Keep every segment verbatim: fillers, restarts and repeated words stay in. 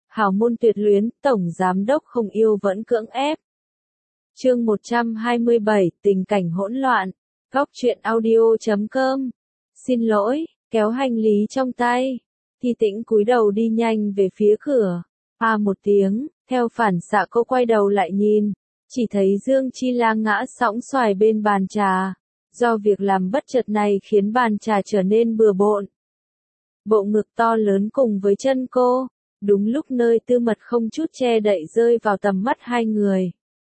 Hào môn tuyệt luyến, tổng giám đốc không yêu vẫn cưỡng ép. Chương một trăm hai mươi bảy, tình cảnh hỗn loạn. Góc truyện audio chấm com. Xin lỗi, kéo hành lý trong tay. Thi Tĩnh cúi đầu đi nhanh về phía cửa. À một tiếng, theo phản xạ cô quay đầu lại nhìn, chỉ thấy Dương Chi La ngã sõng xoài bên bàn trà. Do việc làm bất chợt này khiến bàn trà trở nên bừa bộn. Bộ ngực to lớn cùng với chân cô, đúng lúc nơi tư mật không chút che đậy rơi vào tầm mắt hai người.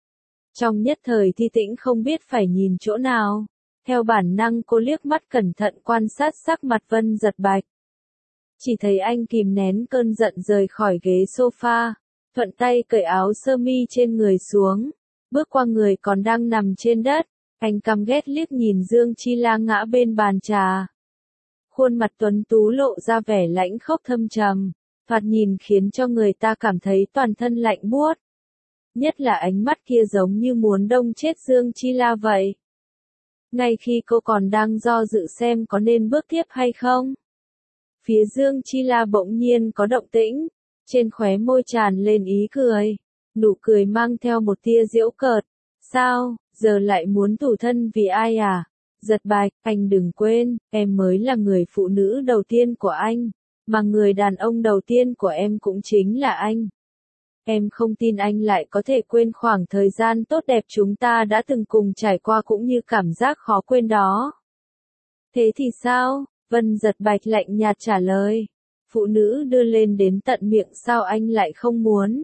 Trong nhất thời Thi Tĩnh không biết phải nhìn chỗ nào. Theo bản năng cô liếc mắt cẩn thận quan sát sắc mặt Vân Giật Bạch. Chỉ thấy anh kìm nén cơn giận rời khỏi ghế sofa, thuận tay cởi áo sơ mi trên người xuống, bước qua người còn đang nằm trên đất, anh căm ghét liếc nhìn Dương Chi La ngã bên bàn trà. Khuôn mặt tuấn tú lộ ra vẻ lãnh khốc thâm trầm, thoạt nhìn khiến cho người ta cảm thấy toàn thân lạnh buốt. Nhất là ánh mắt kia giống như muốn đông chết Dương Chi La vậy. Ngay khi cô còn đang do dự xem có nên bước tiếp hay không, phía Dương Chi La bỗng nhiên có động tĩnh, trên khóe môi tràn lên ý cười, nụ cười mang theo một tia giễu cợt. Sao, giờ lại muốn tủi thân vì ai à? Giật Bạch, anh đừng quên, em mới là người phụ nữ đầu tiên của anh, mà người đàn ông đầu tiên của em cũng chính là anh. Em không tin anh lại có thể quên khoảng thời gian tốt đẹp chúng ta đã từng cùng trải qua cũng như cảm giác khó quên đó. Thế thì sao? Vân Giật Bạch lạnh nhạt trả lời. Phụ nữ đưa lên đến tận miệng sao anh lại không muốn?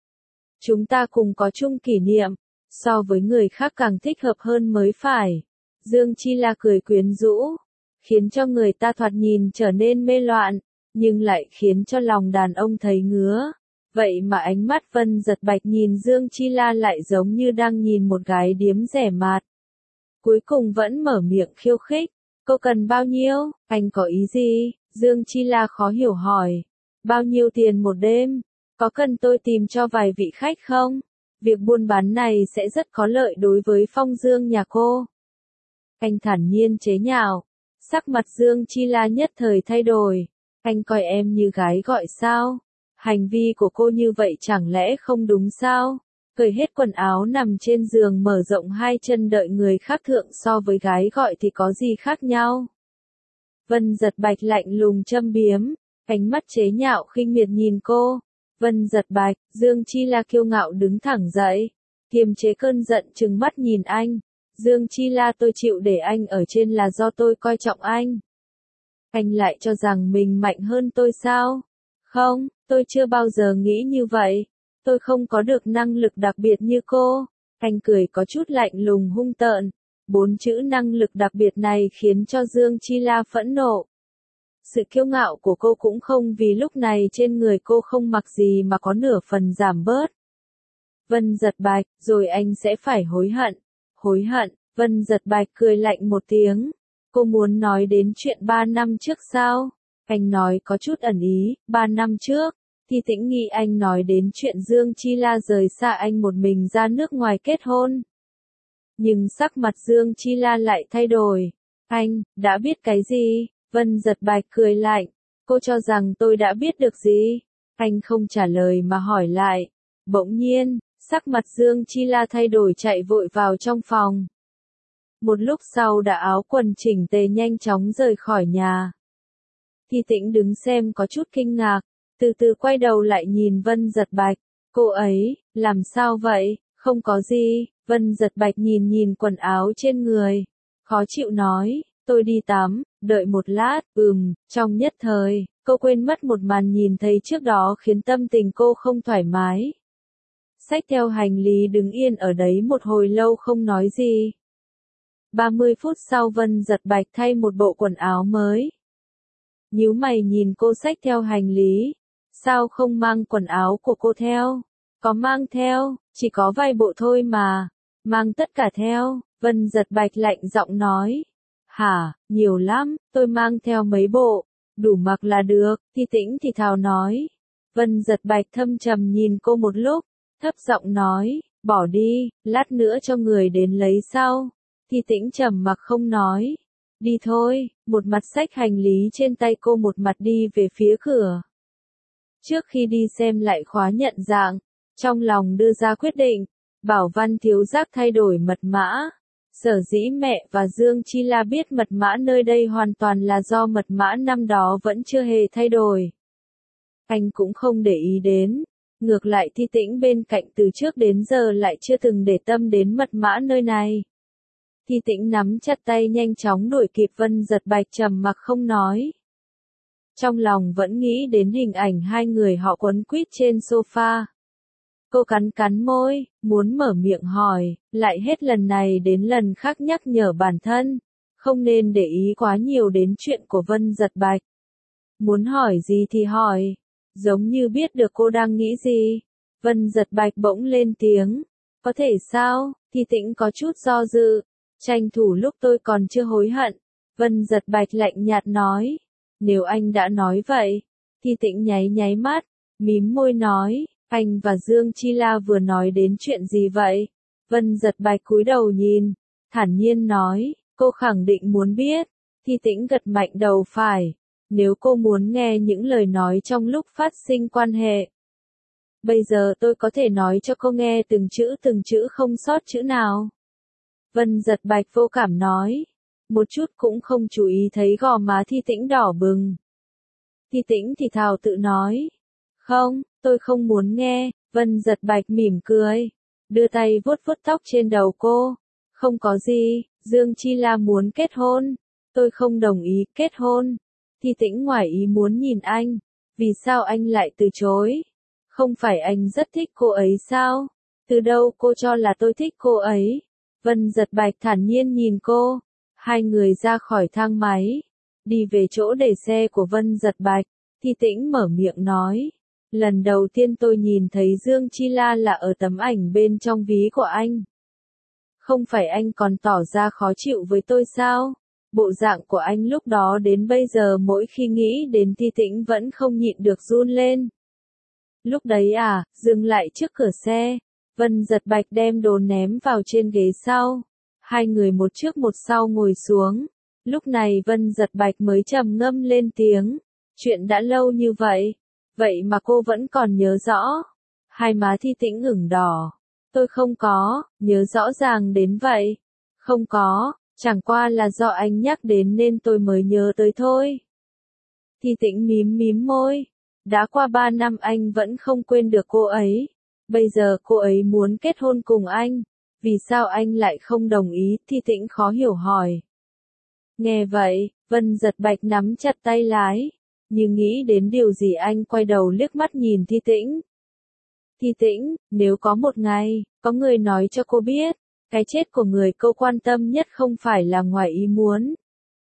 Chúng ta cùng có chung kỷ niệm, so với người khác càng thích hợp hơn mới phải. Dương Chi La cười quyến rũ, khiến cho người ta thoạt nhìn trở nên mê loạn, nhưng lại khiến cho lòng đàn ông thấy ngứa. Vậy mà ánh mắt Vân Giật Bạch nhìn Dương Chi La lại giống như đang nhìn một gái điếm rẻ mạt. Cuối cùng vẫn mở miệng khiêu khích. Cô cần bao nhiêu? Anh có ý gì? Dương Chi La khó hiểu hỏi. Bao nhiêu tiền một đêm? Có cần tôi tìm cho vài vị khách không? Việc buôn bán này sẽ rất có lợi đối với Phong Dương nhà cô. Anh thản nhiên chế nhạo. Sắc mặt Dương Chi La nhất thời thay đổi. Anh coi em như gái gọi sao? Hành vi của cô như vậy chẳng lẽ không đúng sao? Cởi hết quần áo nằm trên giường mở rộng hai chân đợi người khác thượng so với gái gọi thì có gì khác nhau? Vân Giật Bạch lạnh lùng châm biếm, ánh mắt chế nhạo khinh miệt nhìn cô. Vân Giật Bạch, Dương Chi La kiêu ngạo đứng thẳng dậy, kiềm chế cơn giận trừng mắt nhìn anh. Dương Chi La, tôi chịu để anh ở trên là do tôi coi trọng anh. Anh lại cho rằng mình mạnh hơn tôi sao? Không, tôi chưa bao giờ nghĩ như vậy. Tôi không có được năng lực đặc biệt như cô. Anh cười có chút lạnh lùng hung tợn. Bốn chữ năng lực đặc biệt này khiến cho Dương Chi La phẫn nộ. Sự kiêu ngạo của cô cũng không vì lúc này trên người cô không mặc gì mà có nửa phần giảm bớt. Vân Giật Bạch, rồi anh sẽ phải hối hận. Hối hận, Vân Giật Bạch cười lạnh một tiếng. Cô muốn nói đến chuyện ba năm trước sao? Anh nói có chút ẩn ý, ba năm trước. Thi Tĩnh nghĩ anh nói đến chuyện Dương Chi La rời xa anh một mình ra nước ngoài kết hôn. Nhưng sắc mặt Dương Chi La lại thay đổi. Anh, đã biết cái gì? Vân Giật Bạch cười lạnh. Cô cho rằng tôi đã biết được gì? Anh không trả lời mà hỏi lại. Bỗng nhiên, sắc mặt Dương Chi La thay đổi chạy vội vào trong phòng. Một lúc sau đã áo quần chỉnh tề nhanh chóng rời khỏi nhà. Thi Tĩnh đứng xem có chút kinh ngạc, từ từ quay đầu lại nhìn Vân Giật Bạch. Cô ấy, làm sao vậy? Không có gì. Vân Giật Bạch nhìn nhìn quần áo trên người, khó chịu nói, tôi đi tắm, đợi một lát. Ừm, trong nhất thời, cô quên mất một màn nhìn thấy trước đó khiến tâm tình cô không thoải mái. Xách theo hành lý đứng yên ở đấy một hồi lâu không nói gì. ba mươi phút sau Vân Giật Bạch thay một bộ quần áo mới. Nhíu mày nhìn cô xách theo hành lý. Sao không mang quần áo của cô theo? Có mang theo, chỉ có vài bộ thôi mà. Mang tất cả theo, Vân Giật Bạch lạnh giọng nói. Hả, nhiều lắm, tôi mang theo mấy bộ, đủ mặc là được. Thi Tĩnh thì thào nói. Vân Giật Bạch thâm trầm nhìn cô một lúc, thấp giọng nói, bỏ đi, lát nữa cho người đến lấy sau. Thi Tĩnh trầm mặc không nói. Đi thôi, một mặt xách hành lý trên tay cô một mặt đi về phía cửa. Trước khi đi xem lại khóa nhận dạng, trong lòng đưa ra quyết định, bảo Văn Thiếu Giác thay đổi mật mã. Sở dĩ mẹ và Dương Chi La biết mật mã nơi đây hoàn toàn là do mật mã năm đó vẫn chưa hề thay đổi. Anh cũng không để ý đến. Ngược lại Thi Tĩnh bên cạnh từ trước đến giờ lại chưa từng để tâm đến mật mã nơi này. Thi Tĩnh nắm chặt tay nhanh chóng đuổi kịp Vân Giật Bạch trầm mặc không nói. Trong lòng vẫn nghĩ đến hình ảnh hai người họ quấn quýt trên sofa. Cô cắn cắn môi, muốn mở miệng hỏi, lại hết lần này đến lần khác nhắc nhở bản thân, không nên để ý quá nhiều đến chuyện của Vân Giật Bạch. Muốn hỏi gì thì hỏi, giống như biết được cô đang nghĩ gì. Vân Giật Bạch bỗng lên tiếng, có thể sao? Thi Tĩnh có chút do dự, tranh thủ lúc tôi còn chưa hối hận. Vân Giật Bạch lạnh nhạt nói, nếu anh đã nói vậy. Thi Tĩnh nháy nháy mắt, mím môi nói, anh và Dương Chi La vừa nói đến chuyện gì vậy? Vân Giật Bạch cúi đầu nhìn, thản nhiên nói, cô khẳng định muốn biết. Thi Tĩnh gật mạnh đầu phải, nếu cô muốn nghe những lời nói trong lúc phát sinh quan hệ. Bây giờ tôi có thể nói cho cô nghe từng chữ từng chữ không sót chữ nào. Vân Giật Bạch vô cảm nói, một chút cũng không chú ý thấy gò má Thi Tĩnh đỏ bừng. Thi Tĩnh thì thào tự nói, không, tôi không muốn nghe. Vân Giật Bạch mỉm cười, đưa tay vuốt vuốt tóc trên đầu cô. Không có gì, Dương Chi La muốn kết hôn, tôi không đồng ý kết hôn. Thi Tĩnh ngoài ý muốn nhìn anh, vì sao anh lại từ chối? Không phải anh rất thích cô ấy sao? Từ đâu cô cho là tôi thích cô ấy? Vân Giật Bạch thản nhiên nhìn cô. Hai người ra khỏi thang máy, đi về chỗ để xe của Vân Giật Bạch. Thi Tĩnh mở miệng nói, lần đầu tiên tôi nhìn thấy Dương Chi La là ở tấm ảnh bên trong ví của anh. Không phải anh còn tỏ ra khó chịu với tôi sao? Bộ dạng của anh lúc đó đến bây giờ mỗi khi nghĩ đến Thi Tĩnh vẫn không nhịn được run lên. Lúc đấy à, dừng lại trước cửa xe, Vân Giật Bạch đem đồ ném vào trên ghế sau. Hai người một trước một sau ngồi xuống. Lúc này Vân Giật Bạch mới trầm ngâm lên tiếng. Chuyện đã lâu như vậy, vậy mà cô vẫn còn nhớ rõ. Hai má Thi Tĩnh ửng đỏ. Tôi không có, nhớ rõ ràng đến vậy. Không có, chẳng qua là do anh nhắc đến nên tôi mới nhớ tới thôi. Thi Tĩnh mím mím môi. Đã qua ba năm anh vẫn không quên được cô ấy. Bây giờ cô ấy muốn kết hôn cùng anh. Vì sao anh lại không đồng ý? Thi Tĩnh khó hiểu hỏi. Nghe vậy, Vân Giật Bạch nắm chặt tay lái. Như nghĩ đến điều gì anh quay đầu liếc mắt nhìn Thi Tĩnh. Thi Tĩnh, nếu có một ngày, có người nói cho cô biết, cái chết của người cô quan tâm nhất không phải là ngoài ý muốn.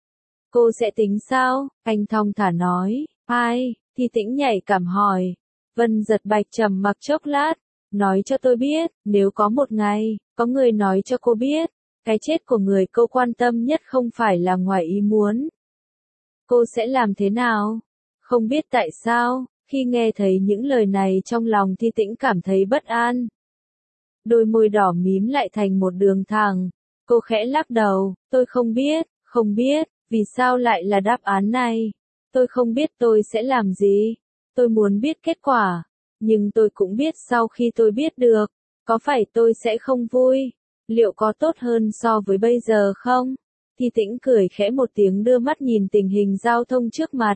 Cô sẽ tính sao? Anh thong thả nói. Ai? Thi Tĩnh nhảy cảm hỏi. Vân Giật Bạch trầm mặc chốc lát. Nói cho tôi biết, nếu có một ngày, có người nói cho cô biết, cái chết của người cô quan tâm nhất không phải là ngoài ý muốn. Cô sẽ làm thế nào? Không biết tại sao, khi nghe thấy những lời này trong lòng Thi Tĩnh cảm thấy bất an. Đôi môi đỏ mím lại thành một đường thẳng. Cô khẽ lắc đầu, tôi không biết, không biết, vì sao lại là đáp án này. Tôi không biết tôi sẽ làm gì. Tôi muốn biết kết quả. Nhưng tôi cũng biết sau khi tôi biết được, có phải tôi sẽ không vui? Liệu có tốt hơn so với bây giờ không? Thi Tĩnh cười khẽ một tiếng đưa mắt nhìn tình hình giao thông trước mặt.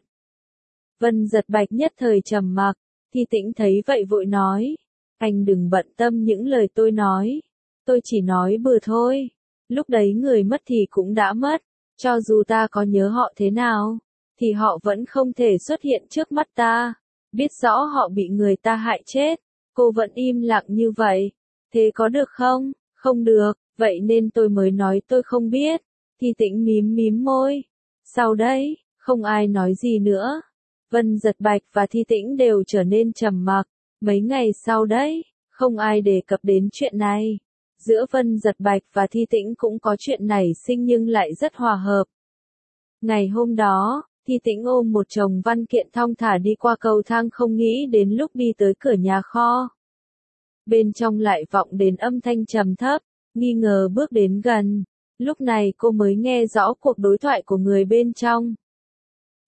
Vân Giật Bạch nhất thời trầm mặc. Thi Tĩnh thấy vậy vội nói. Anh đừng bận tâm những lời tôi nói. Tôi chỉ nói bừa thôi. Lúc đấy người mất thì cũng đã mất. Cho dù ta có nhớ họ thế nào, thì họ vẫn không thể xuất hiện trước mắt ta. Biết rõ họ bị người ta hại chết, cô vẫn im lặng như vậy. Thế có được không? Không được, vậy nên tôi mới nói tôi không biết. Thi Tĩnh mím mím môi. Sau đấy, không ai nói gì nữa. Vân Giật Bạch và Thi Tĩnh đều trở nên trầm mặc. Mấy ngày sau đấy, không ai đề cập đến chuyện này. Giữa Vân Giật Bạch và Thi Tĩnh cũng có chuyện nảy sinh nhưng lại rất hòa hợp. Ngày hôm đó, Thi Tĩnh ôm một chồng văn kiện thong thả đi qua cầu thang không nghĩ đến lúc đi tới cửa nhà kho. Bên trong lại vọng đến âm thanh trầm thấp, nghi ngờ bước đến gần. Lúc này cô mới nghe rõ cuộc đối thoại của người bên trong.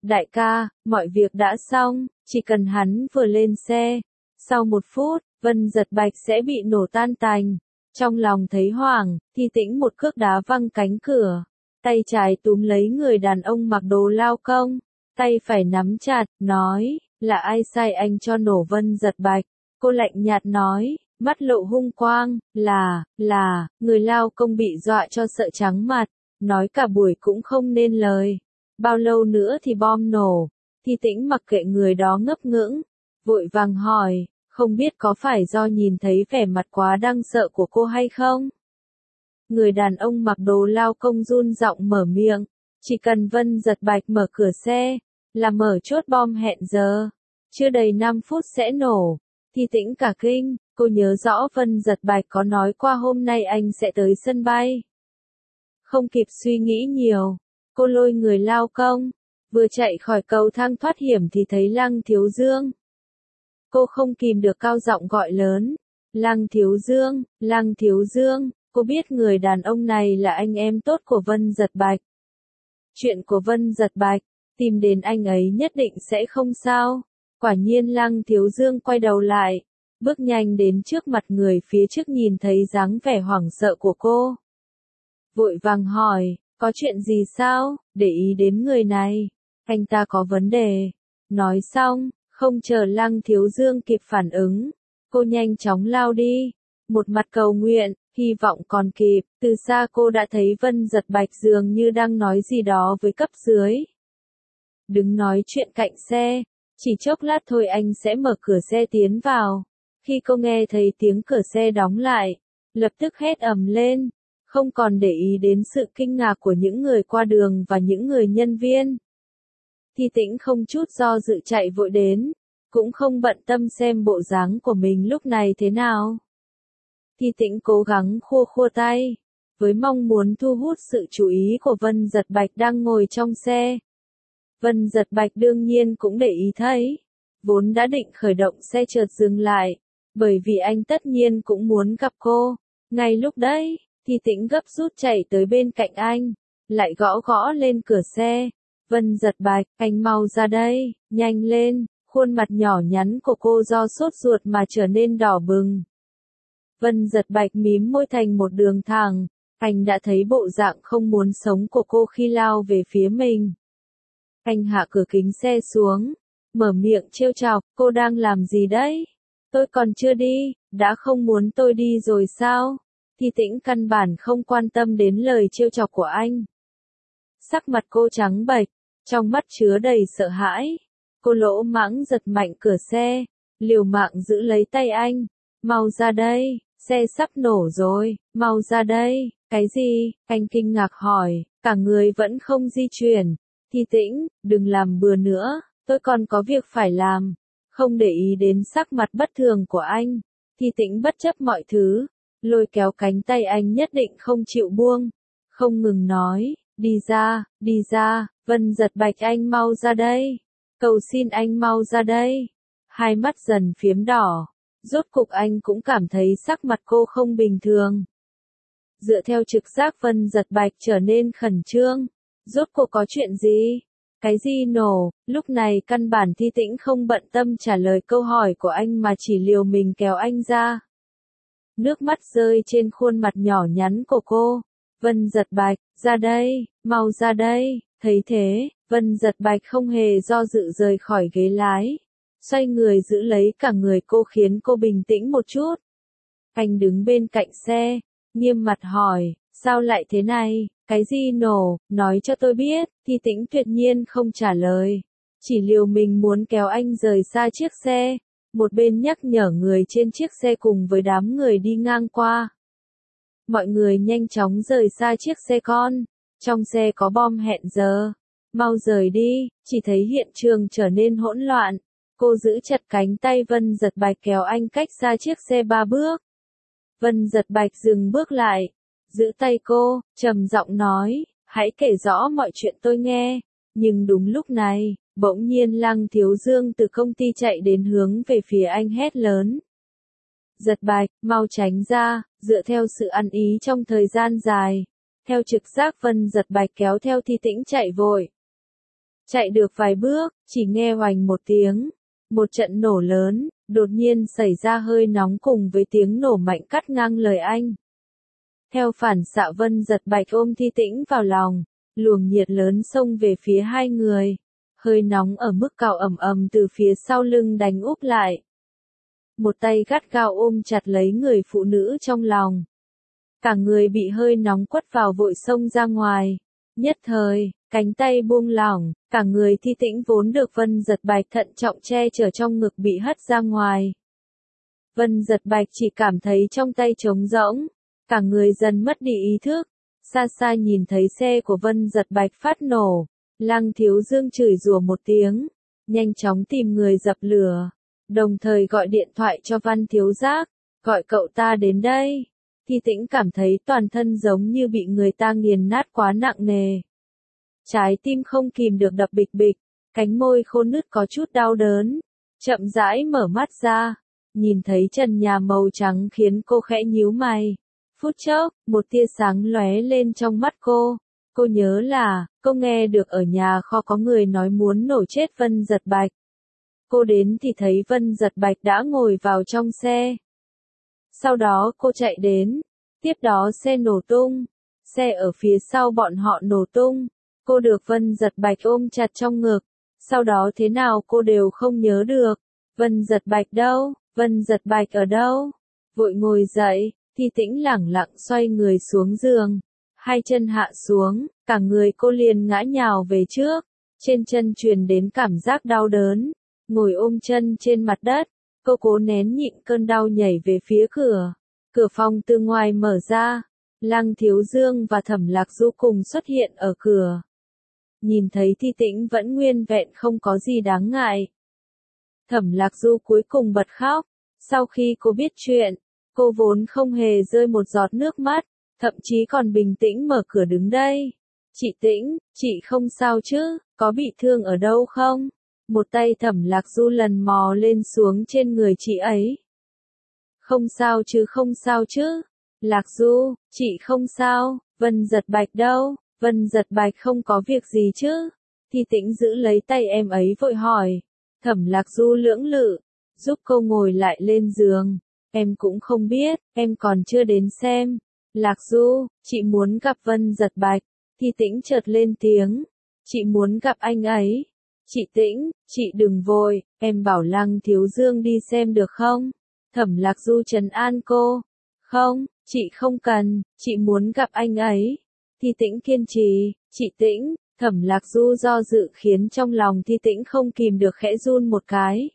đại ca, mọi việc đã xong, chỉ cần hắn vừa lên xe. Sau một phút, Vân Giật Bạch sẽ bị nổ tan tành. Trong lòng thấy hoảng, Thi Tĩnh một cước đá văng cánh cửa. Tay trái túm lấy người đàn ông mặc đồ lao công. Tay phải nắm chặt, nói, là ai sai anh cho nổ Vân Giật Bạch? Cô lạnh nhạt nói, mắt lộ hung quang, là, là, người lao công bị dọa cho sợ trắng mặt. Nói cả buổi cũng không nên lời. Bao lâu nữa thì bom nổ? Thi Tĩnh mặc kệ người đó ngấp ngưỡng. Vội vàng hỏi, không biết có phải do nhìn thấy vẻ mặt quá đáng sợ của cô hay không? Người đàn ông mặc đồ lao công run giọng mở miệng, chỉ cần Vân Giật Bạch mở cửa xe, là mở chốt bom hẹn giờ, chưa đầy năm phút sẽ nổ. Thi Tĩnh cả kinh, cô nhớ rõ Vân Giật Bạch có nói qua hôm nay anh sẽ tới sân bay. Không kịp suy nghĩ nhiều, cô lôi người lao công, vừa chạy khỏi cầu thang thoát hiểm thì thấy Lăng Thiếu Dương. Cô không kìm được cao giọng gọi lớn, Lăng Thiếu Dương, Lăng Thiếu Dương, cô biết người đàn ông này là anh em tốt của Vân Giật Bạch. Chuyện của Vân Giật Bạch, tìm đến anh ấy nhất định sẽ không sao. Quả nhiên Lăng Thiếu Dương quay đầu lại, bước nhanh đến trước mặt người phía trước nhìn thấy dáng vẻ hoảng sợ của cô. Vội vàng hỏi, có chuyện gì sao, để ý đến người này, anh ta có vấn đề. Nói xong, không chờ Lăng Thiếu Dương kịp phản ứng, cô nhanh chóng lao đi, một mặt cầu nguyện, hy vọng còn kịp. Từ xa cô đã thấy Vân Giật Bạch dường như đang nói gì đó với cấp dưới. Đứng nói chuyện cạnh xe, chỉ chốc lát thôi anh sẽ mở cửa xe tiến vào. Khi cô nghe thấy tiếng cửa xe đóng lại, lập tức hét ầm lên, không còn để ý đến sự kinh ngạc của những người qua đường và những người nhân viên. Thi Tĩnh không chút do dự chạy vội đến, cũng không bận tâm xem bộ dáng của mình lúc này thế nào. Thi Tĩnh cố gắng khua khua tay, với mong muốn thu hút sự chú ý của Vân Giật Bạch đang ngồi trong xe. Vân Giật Bạch đương nhiên cũng để ý thấy, vốn đã định khởi động xe chợt dừng lại, bởi vì anh tất nhiên cũng muốn gặp cô. Ngay lúc đấy, Thi Tĩnh gấp rút chạy tới bên cạnh anh, lại gõ gõ lên cửa xe. Vân Giật Bạch, anh mau ra đây, nhanh lên. Khuôn mặt nhỏ nhắn của cô do sốt ruột mà trở nên đỏ bừng. Vân Giật Bạch mím môi thành một đường thẳng, anh đã thấy bộ dạng không muốn sống của cô khi lao về phía mình. Anh hạ cửa kính xe xuống, mở miệng trêu chọc, cô đang làm gì đấy? Tôi còn chưa đi, đã không muốn tôi đi rồi sao? Thi Tĩnh căn bản không quan tâm đến lời trêu chọc của anh. Sắc mặt cô trắng bệch, trong mắt chứa đầy sợ hãi. Cô lỗ mãng giật mạnh cửa xe, liều mạng giữ lấy tay anh. Mau ra đây, xe sắp nổ rồi, mau ra đây. Cái gì? Anh kinh ngạc hỏi, cả người vẫn không di chuyển. Thi Tĩnh, đừng làm bừa nữa, tôi còn có việc phải làm. Không để ý đến sắc mặt bất thường của anh, Thi Tĩnh bất chấp mọi thứ, lôi kéo cánh tay anh nhất định không chịu buông. Không ngừng nói, đi ra, đi ra, Vân Giật Bạch anh mau ra đây. Cầu xin anh mau ra đây. Hai mắt dần phiếm đỏ. Rốt cục anh cũng cảm thấy sắc mặt cô không bình thường. Dựa theo trực giác Vân Giật Bạch trở nên khẩn trương. Rốt cuộc có chuyện gì? Cái gì nổ? Lúc này căn bản Thi Tĩnh không bận tâm trả lời câu hỏi của anh mà chỉ liều mình kéo anh ra. Nước mắt rơi trên khuôn mặt nhỏ nhắn của cô. Vân Giật Bạch, ra đây, mau ra đây. Thấy thế, Vân Giật Bạch không hề do dự rời khỏi ghế lái. Xoay người giữ lấy cả người cô khiến cô bình tĩnh một chút. Anh đứng bên cạnh xe, nghiêm mặt hỏi, sao lại thế này, cái gì nổ, nói cho tôi biết. Thi Tĩnh tuyệt nhiên không trả lời, chỉ liều mình muốn kéo anh rời xa chiếc xe, một bên nhắc nhở người trên chiếc xe cùng với đám người đi ngang qua. Mọi người nhanh chóng rời xa chiếc xe con, trong xe có bom hẹn giờ, mau rời đi. Chỉ thấy hiện trường trở nên hỗn loạn, cô giữ chặt cánh tay Vân Giật Bạch kéo anh cách xa chiếc xe ba bước. Vân Giật Bạch dừng bước lại, giữ tay cô, trầm giọng nói, hãy kể rõ mọi chuyện tôi nghe. Nhưng đúng lúc này, bỗng nhiên Lăng Thiếu Dương từ công ty chạy đến hướng về phía anh hét lớn. Giật Bạch, mau tránh ra. Dựa theo sự ăn ý trong thời gian dài, theo trực giác Vân Giật Bạch kéo theo Thi Tĩnh chạy vội. Chạy được vài bước, chỉ nghe oành một tiếng. Một trận nổ lớn, đột nhiên xảy ra hơi nóng cùng với tiếng nổ mạnh cắt ngang lời anh. Theo phản xạ Vân Giật Bạch ôm Thi Tĩnh vào lòng, luồng nhiệt lớn xông về phía hai người. Hơi nóng ở mức cao ầm ầm từ phía sau lưng đánh úp lại. Một tay gắt gao ôm chặt lấy người phụ nữ trong lòng. Cả người bị hơi nóng quất vào vội xông ra ngoài. Nhất thời, cánh tay buông lỏng, cả người Thi Tĩnh vốn được Vân Giật Bạch thận trọng che chở trong ngực bị hất ra ngoài. Vân Giật Bạch chỉ cảm thấy trong tay trống rỗng, cả người dần mất đi ý thức. Xa xa nhìn thấy xe của Vân Giật Bạch phát nổ, Lăng Thiếu Dương chửi rủa một tiếng, nhanh chóng tìm người dập lửa, đồng thời gọi điện thoại cho Văn Thiếu Giác, gọi cậu ta đến đây. Thi Tĩnh cảm thấy toàn thân giống như bị người ta nghiền nát quá nặng nề. Trái tim không kìm được đập bịch bịch, cánh môi khô nứt có chút đau đớn. Chậm rãi mở mắt ra, nhìn thấy trần nhà màu trắng khiến cô khẽ nhíu mày. Phút chốc, một tia sáng lóe lên trong mắt cô. Cô nhớ là, cô nghe được ở nhà kho có người nói muốn nổ chết Vân Giật Bạch. Cô đến thì thấy Vân Giật Bạch đã ngồi vào trong xe. Sau đó cô chạy đến, tiếp đó xe nổ tung, xe ở phía sau bọn họ nổ tung, cô được Vân Giật Bạch ôm chặt trong ngực, sau đó thế nào cô đều không nhớ được. Vân Giật Bạch đâu, Vân Giật Bạch ở đâu? Vội ngồi dậy, Thi Tĩnh lẳng lặng xoay người xuống giường, hai chân hạ xuống, cả người cô liền ngã nhào về trước, trên chân truyền đến cảm giác đau đớn, ngồi ôm chân trên mặt đất. Cô cố nén nhịn cơn đau nhảy về phía cửa. Cửa phòng từ ngoài mở ra. Lăng Thiếu Dương và Thẩm Lạc Du cùng xuất hiện ở cửa. Nhìn thấy Thi Tĩnh vẫn nguyên vẹn không có gì đáng ngại. Thẩm Lạc Du cuối cùng bật khóc. Sau khi cô biết chuyện, cô vốn không hề rơi một giọt nước mắt, thậm chí còn bình tĩnh mở cửa đứng đây. Chị Tĩnh, chị không sao chứ, có bị thương ở đâu không? Một tay Thẩm Lạc Du lần mò lên xuống trên người chị ấy. Không sao chứ không sao chứ. Lạc Du, chị không sao. Vân Giật Bạch đâu? Vân Giật Bạch không có việc gì chứ? Thi Tĩnh giữ lấy tay em ấy vội hỏi. Thẩm Lạc Du lưỡng lự, giúp cô ngồi lại lên giường. Em cũng không biết, em còn chưa đến xem. Lạc Du, chị muốn gặp Vân Giật Bạch. Thi Tĩnh chợt lên tiếng. Chị muốn gặp anh ấy. Chị Tĩnh, chị đừng vội, em bảo Lăng Thiếu Dương đi xem được không? Thẩm Lạc Du trấn an cô. Không, chị không cần, chị muốn gặp anh ấy. Thi Tĩnh kiên trì, chị Tĩnh, Thẩm Lạc Du do dự khiến trong lòng Thi Tĩnh không kìm được khẽ run một cái.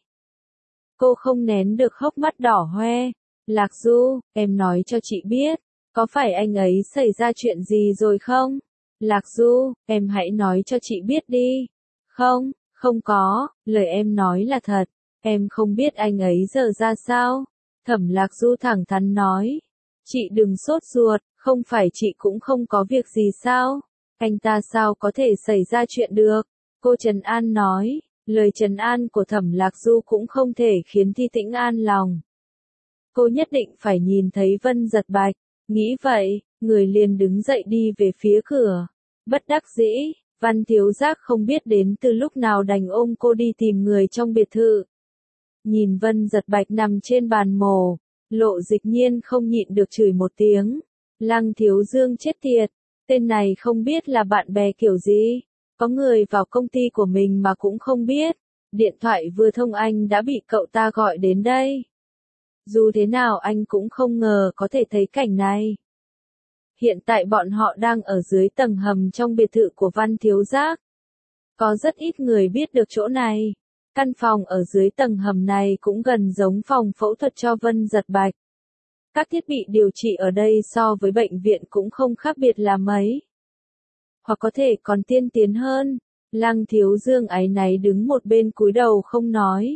Cô không nén được hốc mắt đỏ hoe. Lạc Du, em nói cho chị biết, có phải anh ấy xảy ra chuyện gì rồi không? Lạc Du, em hãy nói cho chị biết đi. Không, không có, lời em nói là thật, em không biết anh ấy giờ ra sao. Thẩm Lạc Du thẳng thắn nói. Chị đừng sốt ruột, không phải chị cũng không có việc gì sao? Anh ta sao có thể xảy ra chuyện được? Cô Trần An nói. Lời trấn an của Thẩm Lạc Du cũng không thể khiến Thi Tĩnh an lòng. Cô nhất định phải nhìn thấy Vân Giật Bạch. Nghĩ vậy, người liền đứng dậy đi về phía cửa. Bất đắc dĩ, Văn Thiếu Giác không biết đến từ lúc nào đành ôm cô đi tìm người trong biệt thự. Nhìn Vân Giật Bạch nằm trên bàn mổ, Lộ Dịch Nhiên không nhịn được chửi một tiếng. Lăng Thiếu Dương chết tiệt, tên này không biết là bạn bè kiểu gì. Có người vào công ty của mình mà cũng không biết. Điện thoại vừa thông anh đã bị cậu ta gọi đến đây. Dù thế nào anh cũng không ngờ có thể thấy cảnh này. Hiện tại bọn họ đang ở dưới tầng hầm trong biệt thự của Văn Thiếu Giác. Có rất ít người biết được chỗ này. Căn phòng ở dưới tầng hầm này cũng gần giống phòng phẫu thuật cho Vân Giật Bạch. Các thiết bị điều trị ở đây so với bệnh viện cũng không khác biệt là mấy. Hoặc có thể còn tiên tiến hơn. Lăng Thiếu Dương áy náy đứng một bên cúi đầu không nói.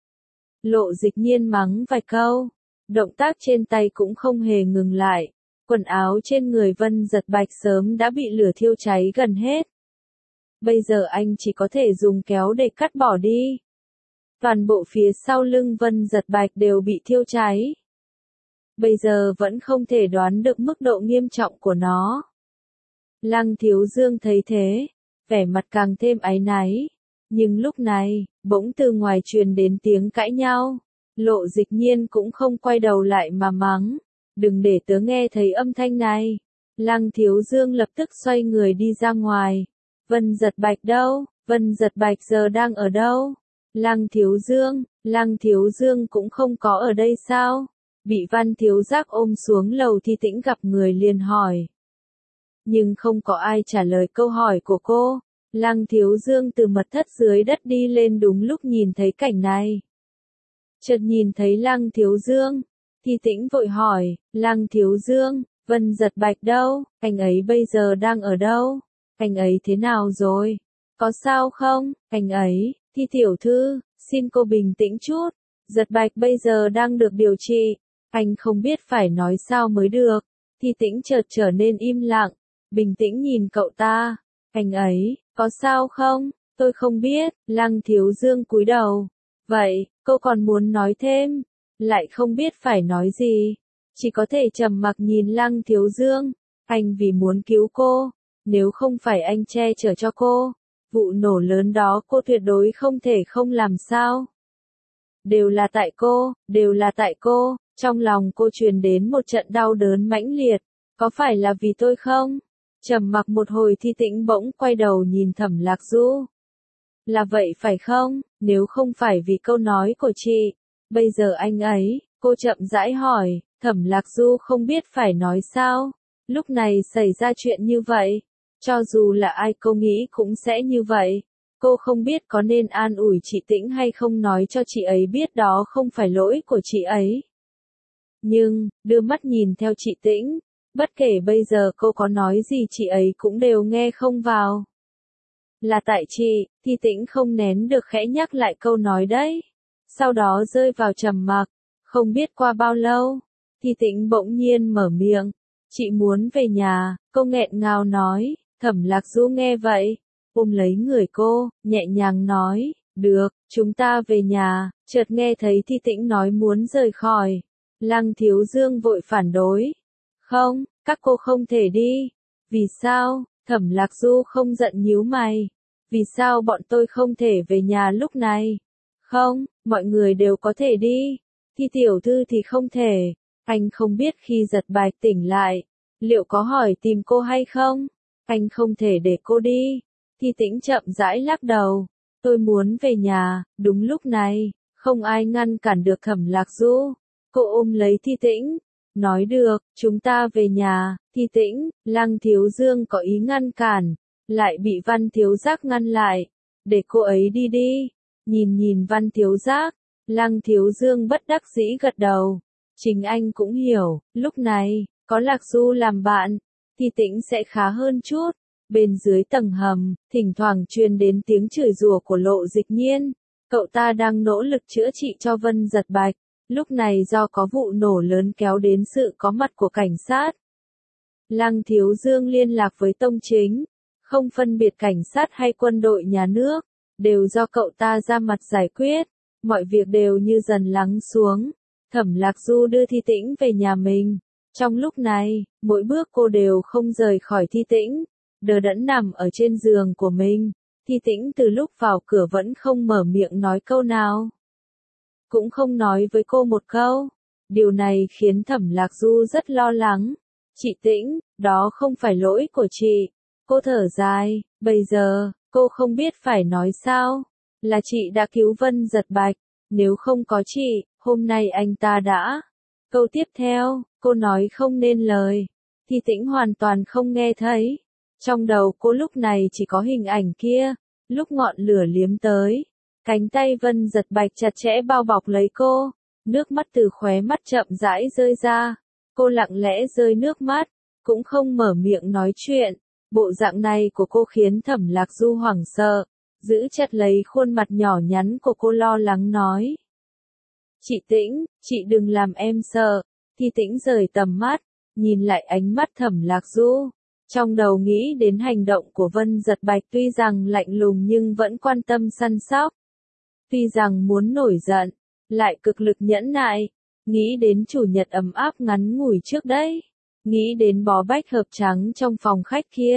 Lộ Dịch Nhiên mắng vài câu. Động tác trên tay cũng không hề ngừng lại. Quần áo trên người Vân Giật Bạch sớm đã bị lửa thiêu cháy gần hết. Bây giờ anh chỉ có thể dùng kéo để cắt bỏ đi. Toàn bộ phía sau lưng Vân Giật Bạch đều bị thiêu cháy. Bây giờ vẫn không thể đoán được mức độ nghiêm trọng của nó. Lăng Thiếu Dương thấy thế, vẻ mặt càng thêm áy náy. Nhưng lúc này, bỗng từ ngoài truyền đến tiếng cãi nhau. Lộ Dịch Nhiên cũng không quay đầu lại mà mắng. Đừng để tớ nghe thấy âm thanh này. Lăng Thiếu Dương lập tức xoay người đi ra ngoài. Vân Giật Bạch đâu? Vân Giật Bạch giờ đang ở đâu? Lăng Thiếu Dương, Lăng Thiếu Dương cũng không có ở đây sao? Bị Văn Thiếu Giác ôm xuống lầu Thi Tĩnh gặp người liền hỏi. Nhưng không có ai trả lời câu hỏi của cô. Lăng Thiếu Dương từ mật thất dưới đất đi lên đúng lúc nhìn thấy cảnh này. Chợt nhìn thấy Lăng Thiếu Dương, Thi Tĩnh vội hỏi, Lăng Thiếu Dương, Vân Giật Bạch đâu, anh ấy bây giờ đang ở đâu, anh ấy thế nào rồi, có sao không, anh ấy, Thi tiểu thư, xin cô bình tĩnh chút, Giật Bạch bây giờ đang được điều trị, anh không biết phải nói sao mới được, Thi Tĩnh chợt trở nên im lặng, bình tĩnh nhìn cậu ta, anh ấy, có sao không, tôi không biết, Lăng Thiếu Dương cúi đầu, vậy, cô còn muốn nói thêm, lại không biết phải nói gì, chỉ có thể trầm mặc nhìn Lăng Thiếu Dương, anh vì muốn cứu cô, nếu không phải anh che chở cho cô, vụ nổ lớn đó cô tuyệt đối không thể không làm sao. Đều là tại cô, đều là tại cô, trong lòng cô truyền đến một trận đau đớn mãnh liệt, có phải là vì tôi không? Trầm mặc một hồi Thi Tĩnh bỗng quay đầu nhìn Thẩm Lạc Du. Là vậy phải không, nếu không phải vì câu nói của chị, bây giờ anh ấy, cô chậm rãi hỏi, Thẩm Lạc Du không biết phải nói sao, lúc này xảy ra chuyện như vậy, cho dù là ai cô nghĩ cũng sẽ như vậy, cô không biết có nên an ủi chị Tĩnh hay không nói cho chị ấy biết đó không phải lỗi của chị ấy. Nhưng, đưa mắt nhìn theo chị Tĩnh, bất kể bây giờ cô có nói gì chị ấy cũng đều nghe không vào. Là tại chị, Thi Tĩnh không nén được khẽ nhắc lại câu nói đấy. Sau đó rơi vào trầm mặc, không biết qua bao lâu, Thi Tĩnh bỗng nhiên mở miệng. Chị muốn về nhà, cô nghẹn ngào nói, Thẩm Lạc Du nghe vậy, ôm lấy người cô, nhẹ nhàng nói, được, chúng ta về nhà, chợt nghe thấy Thi Tĩnh nói muốn rời khỏi. Lăng Thiếu Dương vội phản đối. Không, các cô không thể đi. Vì sao? Thẩm Lạc Du không giận nhíu mày. Vì sao bọn tôi không thể về nhà lúc này? Không, mọi người đều có thể đi. Thi tiểu thư thì không thể. Anh không biết khi Giật Bạch tỉnh lại, liệu có hỏi tìm cô hay không? Anh không thể để cô đi. Thi Tĩnh chậm rãi lắc đầu. Tôi muốn về nhà, đúng lúc này, không ai ngăn cản được Thẩm Lạc Du. Cô ôm lấy Thi Tĩnh. Nói được, chúng ta về nhà, Thi Tĩnh, Lăng Thiếu Dương có ý ngăn cản, lại bị Văn Thiếu Giác ngăn lại, để cô ấy đi đi, nhìn nhìn Văn Thiếu Giác, Lăng Thiếu Dương bất đắc dĩ gật đầu, chính anh cũng hiểu, lúc này, có Lạc Du làm bạn, Thi Tĩnh sẽ khá hơn chút, bên dưới tầng hầm, thỉnh thoảng truyền đến tiếng chửi rủa của Lộ Dịch Nhiên, cậu ta đang nỗ lực chữa trị cho Vân Giật Bạch. Lúc này do có vụ nổ lớn kéo đến sự có mặt của cảnh sát. Lăng Thiếu Dương liên lạc với Tông Chính, không phân biệt cảnh sát hay quân đội nhà nước, đều do cậu ta ra mặt giải quyết, mọi việc đều như dần lắng xuống. Thẩm Lạc Du đưa Thi Tĩnh về nhà mình. Trong lúc này, mỗi bước cô đều không rời khỏi Thi Tĩnh, đờ đẫn nằm ở trên giường của mình. Thi Tĩnh từ lúc vào cửa vẫn không mở miệng nói câu nào. Cũng không nói với cô một câu. Điều này khiến Thẩm Lạc Du rất lo lắng. Chị Tĩnh, đó không phải lỗi của chị. Cô thở dài, bây giờ, cô không biết phải nói sao. Là chị đã cứu Vân Giật Bạch, nếu không có chị, hôm nay anh ta đã. Câu tiếp theo, cô nói không nên lời. Thi Tĩnh hoàn toàn không nghe thấy. Trong đầu cô lúc này chỉ có hình ảnh kia, lúc ngọn lửa liếm tới. Cánh tay Vân Giật Bạch chặt chẽ bao bọc lấy cô, nước mắt từ khóe mắt chậm rãi rơi ra, cô lặng lẽ rơi nước mắt, cũng không mở miệng nói chuyện, bộ dạng này của cô khiến Thẩm Lạc Du hoảng sợ, giữ chặt lấy khuôn mặt nhỏ nhắn của cô lo lắng nói. Chị Tĩnh, chị đừng làm em sợ, Thi Tĩnh rời tầm mắt, nhìn lại ánh mắt Thẩm Lạc Du. Trong đầu nghĩ đến hành động của Vân Giật Bạch tuy rằng lạnh lùng nhưng vẫn quan tâm săn sóc. Tuy rằng muốn nổi giận, lại cực lực nhẫn nại, nghĩ đến chủ nhật ấm áp ngắn ngủi trước đấy, nghĩ đến bó bách hợp trắng trong phòng khách kia,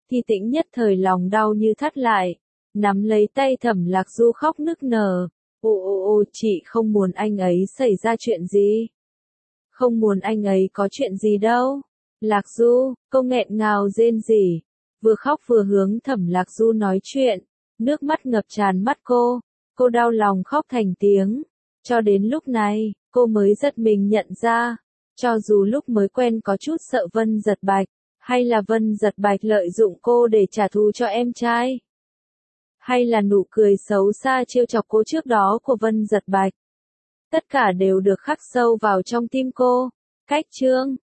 Thi Tĩnh nhất thời lòng đau như thắt lại, nắm lấy tay Thẩm Lạc Du khóc nức nở. Ô ô ô, chị không muốn anh ấy xảy ra chuyện gì. Không muốn anh ấy có chuyện gì đâu. Lạc Du, cô nghẹn ngào rên rỉ, vừa khóc vừa hướng Thẩm Lạc Du nói chuyện, nước mắt ngập tràn mắt cô, cô đau lòng khóc thành tiếng. Cho đến lúc này, cô mới giật mình nhận ra, cho dù lúc mới quen có chút sợ Vân Giật Bạch, hay là Vân Giật Bạch lợi dụng cô để trả thù cho em trai, hay là nụ cười xấu xa trêu chọc cô trước đó của Vân Giật Bạch, tất cả đều được khắc sâu vào trong tim cô. Cách chương